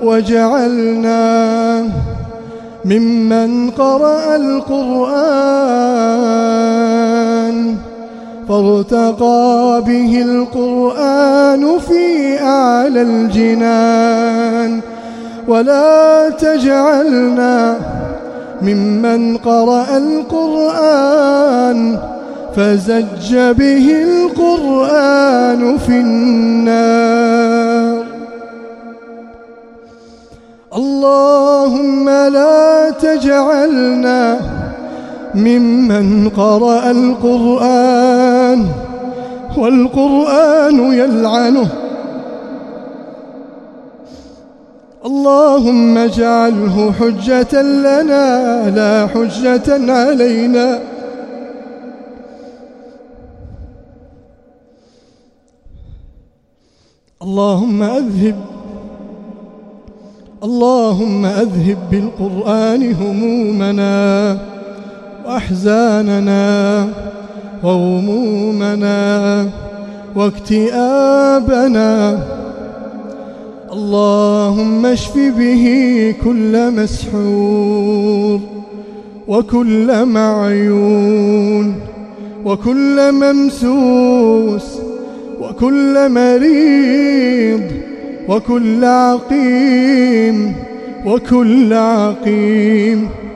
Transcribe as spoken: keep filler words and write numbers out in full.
واجعلنا ممن قرأ القرآن فارتقى به القرآن في أعلى الجنان، ولا تجعلنا ممن قرأ القرآن فزج به القرآن في النار. اللهم لا تجعلنا ممن قرأ القرآن والقرآن يلعنه. اللهم اجعله حجة لنا لا حجة علينا. اللهم أذهب اللهم أذهب بالقرآن همومنا وأحزاننا وغمومنا واكتئابنا. اللهم اشف به كل مسحور وكل معيون وكل ممسوس وكل مريض وكل عقيم وكل عقيم.